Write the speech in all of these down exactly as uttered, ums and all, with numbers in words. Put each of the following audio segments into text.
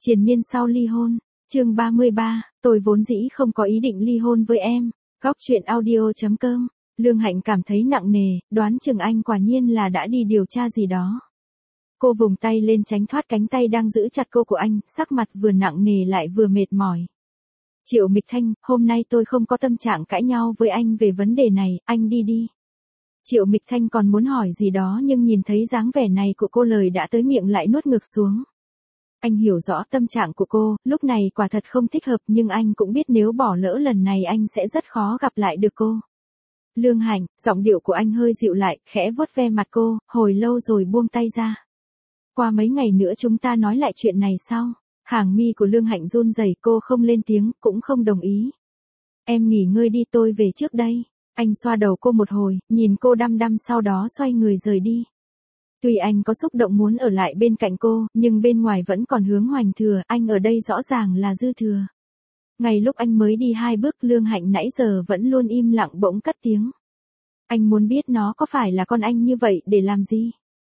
Triền miên sau ly hôn, chương ba mươi ba, tôi vốn dĩ không có ý định ly hôn với em. Góc truyện audio chấm com, Lương Hạnh cảm thấy nặng nề, đoán chừng anh quả nhiên là đã đi điều tra gì đó. Cô vùng tay lên tránh thoát cánh tay đang giữ chặt cô của anh, sắc mặt vừa nặng nề lại vừa mệt mỏi. Triệu Mịch Thanh, hôm nay tôi không có tâm trạng cãi nhau với anh về vấn đề này, anh đi đi. Triệu Mịch Thanh còn muốn hỏi gì đó nhưng nhìn thấy dáng vẻ này của cô lời đã tới miệng lại nuốt ngược xuống. Anh hiểu rõ tâm trạng của cô, lúc này quả thật không thích hợp nhưng anh cũng biết nếu bỏ lỡ lần này anh sẽ rất khó gặp lại được cô. Lương Hạnh, giọng điệu của anh hơi dịu lại, khẽ vuốt ve mặt cô, hồi lâu rồi buông tay ra. Qua mấy ngày nữa chúng ta nói lại chuyện này sau. Hàng mi của Lương Hạnh run rẩy, cô không lên tiếng, cũng không đồng ý. Em nghỉ ngơi đi, tôi về trước đây. Anh xoa đầu cô một hồi, nhìn cô đăm đăm sau đó xoay người rời đi. Tuy anh có xúc động muốn ở lại bên cạnh cô, nhưng bên ngoài vẫn còn hướng Hoành Thừa, anh ở đây rõ ràng là dư thừa. Ngay lúc anh mới đi hai bước, Lương Hạnh nãy giờ vẫn luôn im lặng bỗng cất tiếng. Anh muốn biết nó có phải là con anh như vậy để làm gì?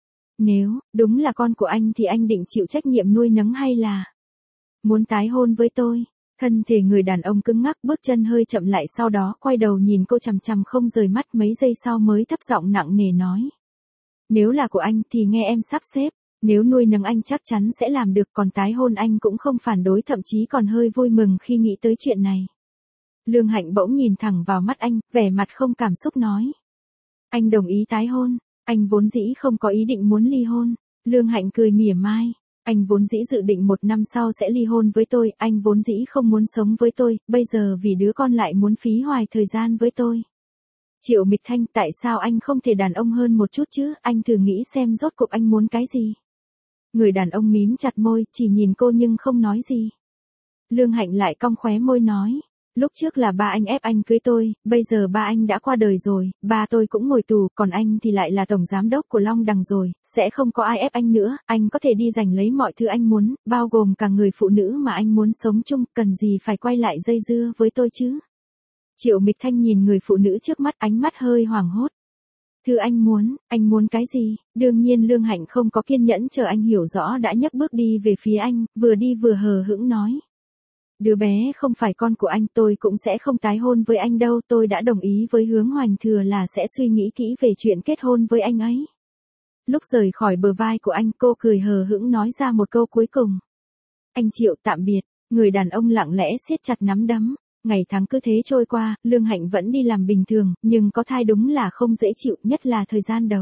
Nếu đúng là con của anh thì anh định chịu trách nhiệm nuôi nấng hay là muốn tái hôn với tôi? Thân thể người đàn ông cứng ngắc, bước chân hơi chậm lại, sau đó quay đầu nhìn cô chằm chằm không rời mắt, mấy giây sau mới thấp giọng nặng nề nói. Nếu là của anh thì nghe em sắp xếp, nếu nuôi nấng anh chắc chắn sẽ làm được, còn tái hôn anh cũng không phản đối, thậm chí còn hơi vui mừng khi nghĩ tới chuyện này. Lương Hạnh bỗng nhìn thẳng vào mắt anh, vẻ mặt không cảm xúc nói. Anh đồng ý tái hôn, anh vốn dĩ không có ý định muốn ly hôn. Lương Hạnh cười mỉa mai. Anh vốn dĩ dự định một năm sau sẽ ly hôn với tôi, anh vốn dĩ không muốn sống với tôi, bây giờ vì đứa con lại muốn phí hoài thời gian với tôi. Triệu Mịch Thanh, tại sao anh không thể đàn ông hơn một chút chứ, anh thử nghĩ xem rốt cuộc anh muốn cái gì. Người đàn ông mím chặt môi, chỉ nhìn cô nhưng không nói gì. Lương Hạnh lại cong khóe môi nói. Lúc trước là ba anh ép anh cưới tôi, bây giờ ba anh đã qua đời rồi, ba tôi cũng ngồi tù, còn anh thì lại là tổng giám đốc của Long Đằng rồi, sẽ không có ai ép anh nữa, anh có thể đi giành lấy mọi thứ anh muốn, bao gồm cả người phụ nữ mà anh muốn sống chung, cần gì phải quay lại dây dưa với tôi chứ? Triệu Mịch Thanh nhìn người phụ nữ trước mắt, ánh mắt hơi hoảng hốt. Thứ anh muốn, anh muốn cái gì? Đương nhiên Lương Hạnh không có kiên nhẫn chờ anh hiểu rõ đã nhấc bước đi về phía anh, vừa đi vừa hờ hững nói. Đứa bé không phải con của anh, tôi cũng sẽ không tái hôn với anh đâu, tôi đã đồng ý với Hướng Hoành Thừa là sẽ suy nghĩ kỹ về chuyện kết hôn với anh ấy. Lúc rời khỏi bờ vai của anh, cô cười hờ hững nói ra một câu cuối cùng. Anh Triệu, tạm biệt. Người đàn ông lặng lẽ siết chặt nắm đấm. Ngày tháng cứ thế trôi qua, Lương Hạnh vẫn đi làm bình thường, nhưng có thai đúng là không dễ chịu, nhất là thời gian đầu.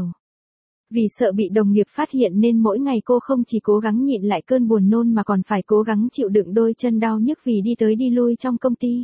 Vì sợ bị đồng nghiệp phát hiện nên mỗi ngày cô không chỉ cố gắng nhịn lại cơn buồn nôn mà còn phải cố gắng chịu đựng đôi chân đau nhức vì đi tới đi lui trong công ty.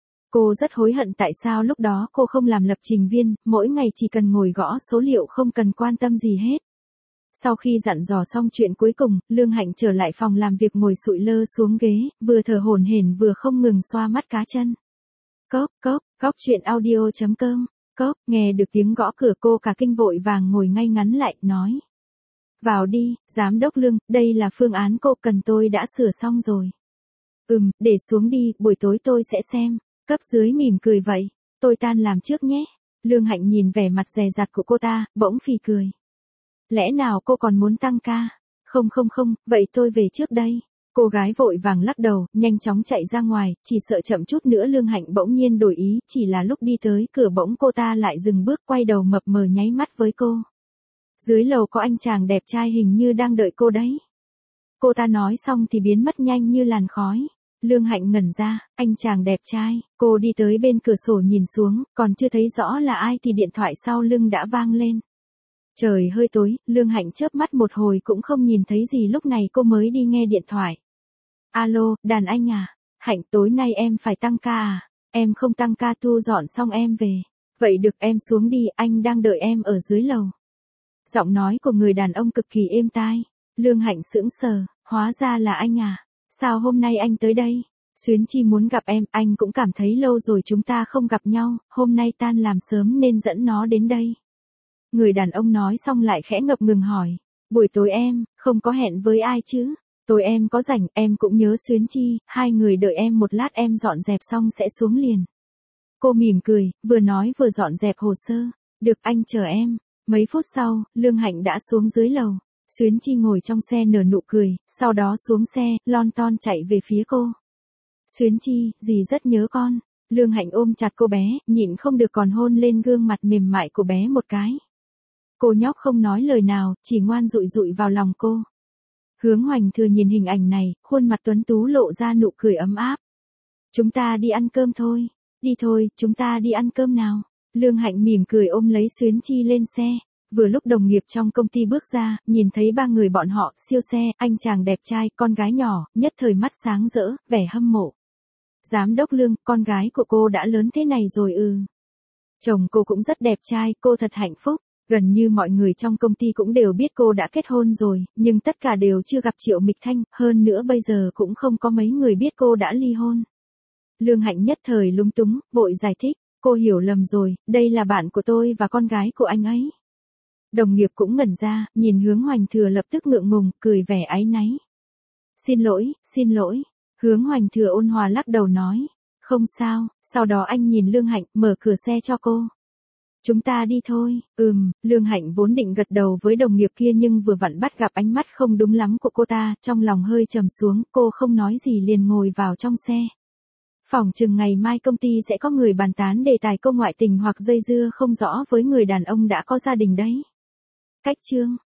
Cô rất hối hận tại sao lúc đó cô không làm lập trình viên, mỗi ngày chỉ cần ngồi gõ số liệu không cần quan tâm gì hết. Sau khi dặn dò xong chuyện cuối cùng, Lương Hạnh trở lại phòng làm việc ngồi sụi lơ xuống ghế, vừa thở hổn hển vừa không ngừng xoa mắt cá chân. Cốc, cốc, góc truyện audio chấm com. Cốc, nghe được tiếng gõ cửa cô cả kinh vội vàng ngồi ngay ngắn lại, nói. Vào đi, giám đốc Lương, đây là phương án cô cần, tôi đã sửa xong rồi. Ừm, để xuống đi, buổi tối tôi sẽ xem. Cấp dưới mỉm cười vậy, tôi tan làm trước nhé. Lương Hạnh nhìn vẻ mặt dè dặt của cô ta, bỗng phì cười. Lẽ nào cô còn muốn tăng ca? Không không không, vậy tôi về trước đây. Cô gái vội vàng lắc đầu, nhanh chóng chạy ra ngoài, chỉ sợ chậm chút nữa Lương Hạnh bỗng nhiên đổi ý, chỉ là lúc đi tới cửa bỗng cô ta lại dừng bước, quay đầu mập mờ nháy mắt với cô. Dưới lầu có anh chàng đẹp trai hình như đang đợi cô đấy. Cô ta nói xong thì biến mất nhanh như làn khói. Lương Hạnh ngẩn ra, anh chàng đẹp trai, cô đi tới bên cửa sổ nhìn xuống, còn chưa thấy rõ là ai thì điện thoại sau lưng đã vang lên. Trời hơi tối, Lương Hạnh chớp mắt một hồi cũng không nhìn thấy gì, lúc này cô mới đi nghe điện thoại. Alo, đàn anh à? Hạnh, tối nay em phải tăng ca à? Em không tăng ca, thu dọn xong em về. Vậy được, em xuống đi, anh đang đợi em ở dưới lầu. Giọng nói của người đàn ông cực kỳ êm tai. Lương Hạnh sững sờ, hóa ra là anh à? Sao hôm nay anh tới đây? Xuyến Chi muốn gặp em, anh cũng cảm thấy lâu rồi chúng ta không gặp nhau, hôm nay tan làm sớm nên dẫn nó đến đây. Người đàn ông nói xong lại khẽ ngập ngừng hỏi. Buổi tối em, không có hẹn với ai chứ? Tối em có rảnh, em cũng nhớ Xuyến Chi, hai người đợi em một lát, em dọn dẹp xong sẽ xuống liền. Cô mỉm cười, vừa nói vừa dọn dẹp hồ sơ. Được, anh chờ em. Mấy phút sau, Lương Hạnh đã xuống dưới lầu. Xuyến Chi ngồi trong xe nở nụ cười, sau đó xuống xe, lon ton chạy về phía cô. Xuyến Chi, dì rất nhớ con. Lương Hạnh ôm chặt cô bé, nhịn không được còn hôn lên gương mặt mềm mại của bé một cái. Cô nhóc không nói lời nào, chỉ ngoan dụi dụi vào lòng cô. Hướng Hoành Thừa nhìn hình ảnh này, khuôn mặt tuấn tú lộ ra nụ cười ấm áp. Chúng ta đi ăn cơm thôi. Đi thôi, chúng ta đi ăn cơm nào. Lương Hạnh mỉm cười ôm lấy Xuyến Chi lên xe. Vừa lúc đồng nghiệp trong công ty bước ra, nhìn thấy ba người bọn họ, siêu xe, anh chàng đẹp trai, con gái nhỏ, nhất thời mắt sáng rỡ, vẻ hâm mộ. Giám đốc Lương, con gái của cô đã lớn thế này rồi ư. Chồng cô cũng rất đẹp trai, cô thật hạnh phúc. Gần như mọi người trong công ty cũng đều biết cô đã kết hôn rồi, nhưng tất cả đều chưa gặp Triệu Mịch Thanh, hơn nữa bây giờ cũng không có mấy người biết cô đã ly hôn. Lương Hạnh nhất thời lúng túng, vội giải thích, cô hiểu lầm rồi, đây là bạn của tôi và con gái của anh ấy. Đồng nghiệp cũng ngẩn ra, nhìn Hướng Hoành Thừa lập tức ngượng ngùng, cười vẻ áy náy. Xin lỗi, xin lỗi. Hướng Hoành Thừa ôn hòa lắc đầu nói, không sao, sau đó anh nhìn Lương Hạnh, mở cửa xe cho cô. Chúng ta đi thôi, ừm, Lương Hạnh vốn định gật đầu với đồng nghiệp kia nhưng vừa vặn bắt gặp ánh mắt không đúng lắm của cô ta, trong lòng hơi trầm xuống, cô không nói gì liền ngồi vào trong xe. Phỏng chừng ngày mai công ty sẽ có người bàn tán đề tài cô ngoại tình hoặc dây dưa không rõ với người đàn ông đã có gia đình đấy. Cách chương